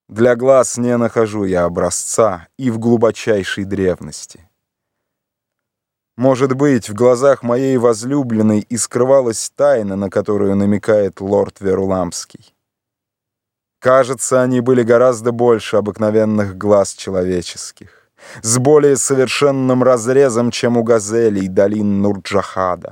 Для глаз не нахожу я образца и в глубочайшей древности. Может быть, в глазах моей возлюбленной и скрывалась тайна, на которую намекает лорд Веруламский. Кажется, они были гораздо больше обыкновенных глаз человеческих, с более совершенным разрезом, чем у газелей долин Нурджахада.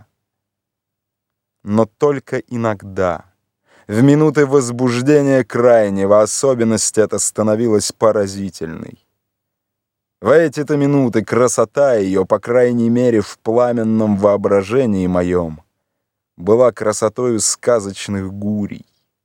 Но только иногда, в минуты возбуждения крайнего, особенность эта становилась поразительной. В эти-то минуты красота ее, по крайней мере, в пламенном воображении моем, была красотою сказочных гурий.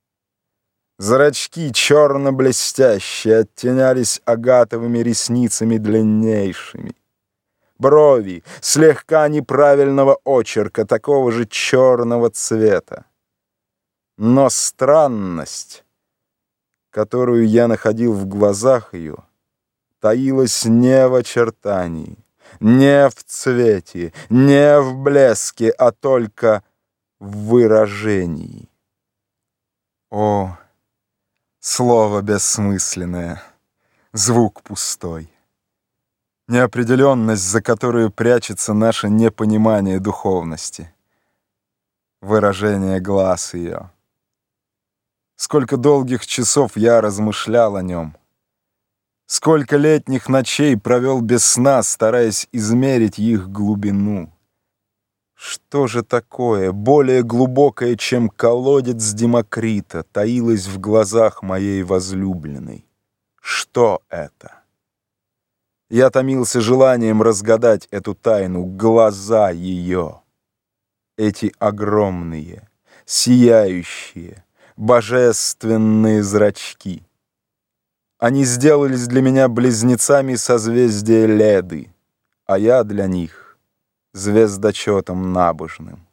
Зрачки черно-блестящие оттенялись агатовыми ресницами длиннейшими. Брови слегка неправильного очерка, такого же черного цвета. Но странность, которую я находил в глазах ее, таилась не в очертании, не в цвете, не в блеске, а только в выражении. О, слово бессмысленное, звук пустой, неопределенность, за которую прячется наше непонимание духовности, выражение глаз ее. Сколько долгих часов я размышлял о нем, сколько летних ночей провел без сна, стараясь измерить их глубину. Что же такое, более глубокое, чем колодец Демокрита, таилось в глазах моей возлюбленной? Что это? Я томился желанием разгадать эту тайну, глаза ее. Эти огромные, сияющие, божественные зрачки. Они сделались для меня близнецами созвездия Леды, а я для них звездочетом набожным.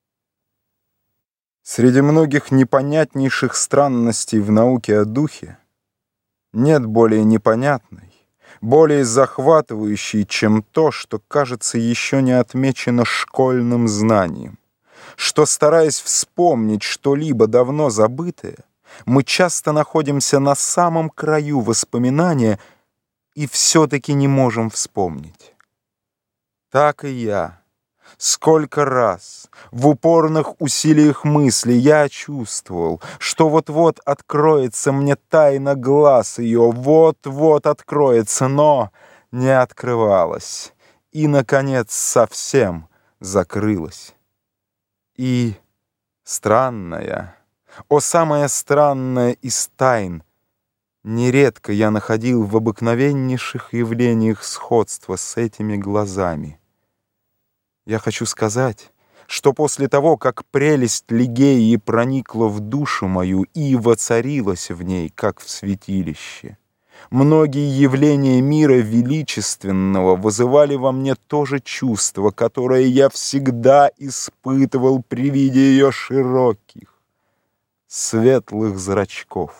Среди многих непонятнейших странностей в науке о духе нет более непонятной, более захватывающей, чем то, что, кажется, еще не отмечено школьным знанием, что, стараясь вспомнить что-либо давно забытое, мы часто находимся на самом краю воспоминания и все-таки не можем вспомнить. Так и я. Сколько раз в упорных усилиях мысли я чувствовал, что вот-вот откроется мне тайна глаз ее, вот-вот откроется, но не открывалась и, наконец, совсем закрылась. И странная, о, самая странная из тайн, нередко я находил в обыкновеннейших явлениях сходства с этими глазами. Я хочу сказать, что после того, как прелесть Лигеи проникла в душу мою и воцарилась в ней, как в святилище, многие явления мира величественного вызывали во мне то же чувство, которое я всегда испытывал при виде ее широких, светлых зрачков.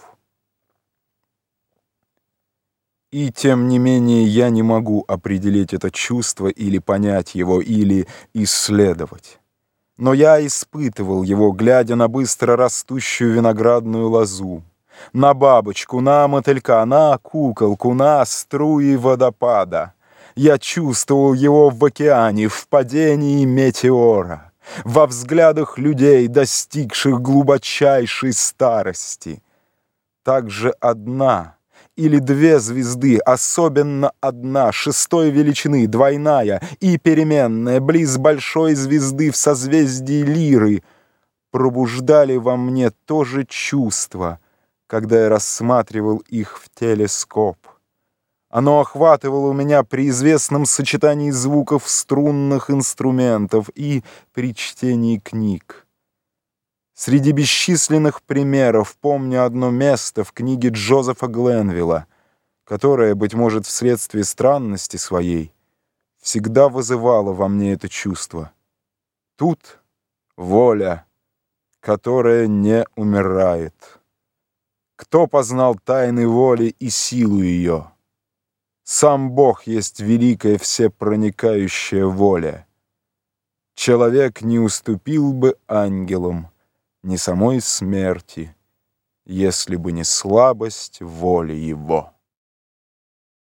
И тем не менее я не могу определить это чувство или понять его, или исследовать. Но я испытывал его, глядя на быстро растущую виноградную лозу, на бабочку, на мотылька, на куколку, на струи водопада. Я чувствовал его в океане, в падении метеора, во взглядах людей, достигших глубочайшей старости. Также одна или две звезды, особенно одна, шестой величины, двойная и переменная, близ большой звезды в созвездии Лиры, пробуждали во мне то же чувство, когда я рассматривал их в телескоп. Оно охватывало меня при известном сочетании звуков струнных инструментов и при чтении книг. Среди бесчисленных примеров помню одно место в книге Джозефа Гленвилла, которое, быть может, вследствие странности своей, всегда вызывало во мне это чувство. Тут воля, которая не умирает. Кто познал тайны воли и силу ее? Сам Бог есть великая всепроникающая воля. Человек не уступил бы ангелам ни самой смерти, если бы не слабость воли его.